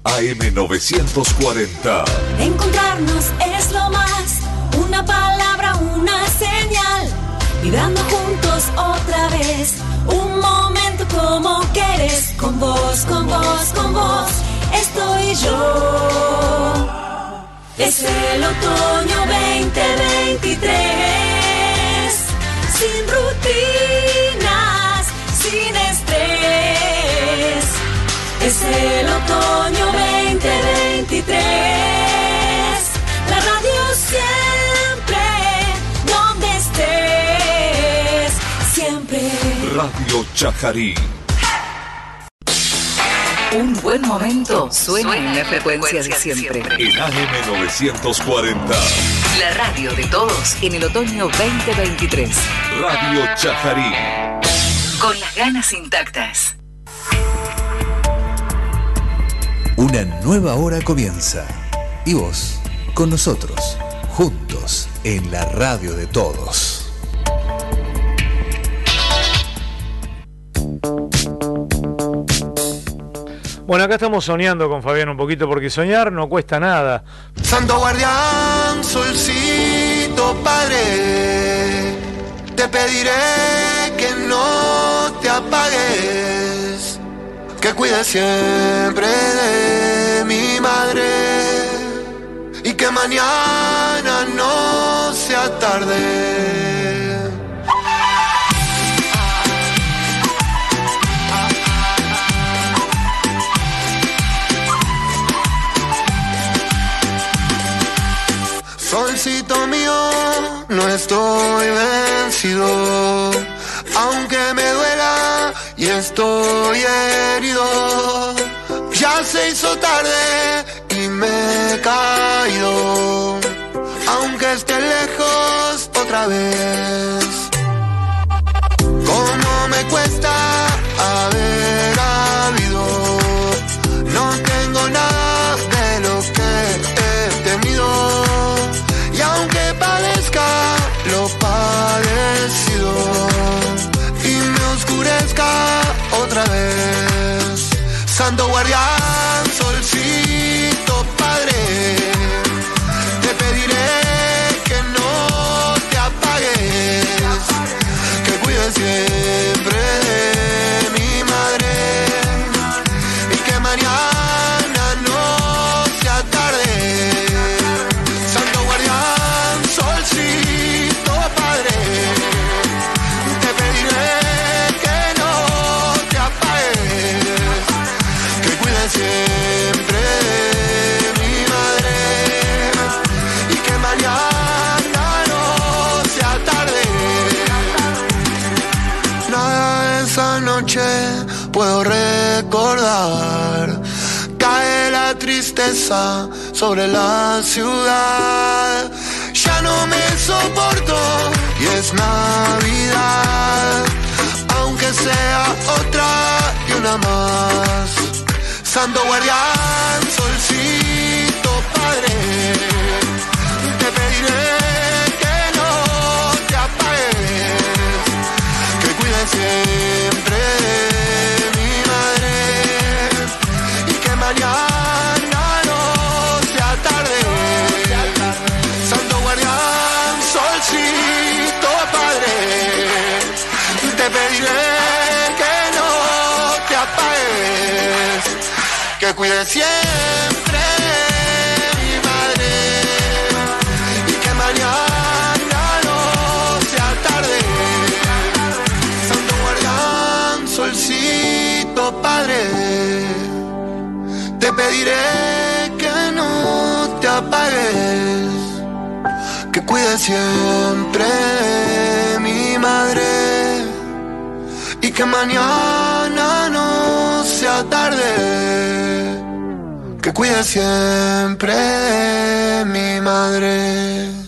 AM940. Encontrarnos es lo más, una palabra, una señal, vibrando juntos otra vez, un momento como quieres, con vos, con vos, con vos, estoy yo. Es el otoño 2023, sin rutinas, sin estrés. Es el otoño 2023, la radio siempre, donde estés, siempre. Radio Chajarí. Un buen momento suena en la frecuencia de siempre. En AM940. La radio de todos en el otoño 2023. Radio Chajarí. Con las ganas intactas. Una nueva hora comienza. Y vos, con nosotros, juntos, en la radio de todos. Bueno, acá estamos soñando con Fabián un poquito, porque soñar no cuesta nada. Santo guardián, solcito padre, te pediré que no te apagues, que cuides siempre de mi madre y que mañana no sea tarde. Solcito mío, no estoy vencido, aunque me duela y estoy herido. Ya se hizo tarde y me he caído, aunque esté lejos otra vez. ¿Cómo me cuesta haber habido? No tengo nada de lo que he tenido. Y aunque padezca lo padecido y me oscurezca otra vez, Santo guardián, solcito padre, te pediré que no te apagues, que cuides siempre de mi madre y que mañana no sea tarde. Santo guardián, solcito padre, te pediré que no te apagues, que cuides siempre de mi madre y que mañana no sea tarde. Nada de esa noche puedo recordar, cae la tristeza sobre la ciudad. Ya no me soporto y es Navidad, aunque sea otra y una más. Santo guardián, solcito padre, te pediré que no te apagues, que cuides siempre de mi madre y que mañana no sea tarde. Santo guardián, solcito padre, te pediré que no te apagues, que cuides siempre de mi madre y que mañana no sea tarde. Santo guardián, solcito padre, te pediré que no te apagues, que cuides siempre de mi madre y que mañana no sea tarde, que cuides siempre de mi madre.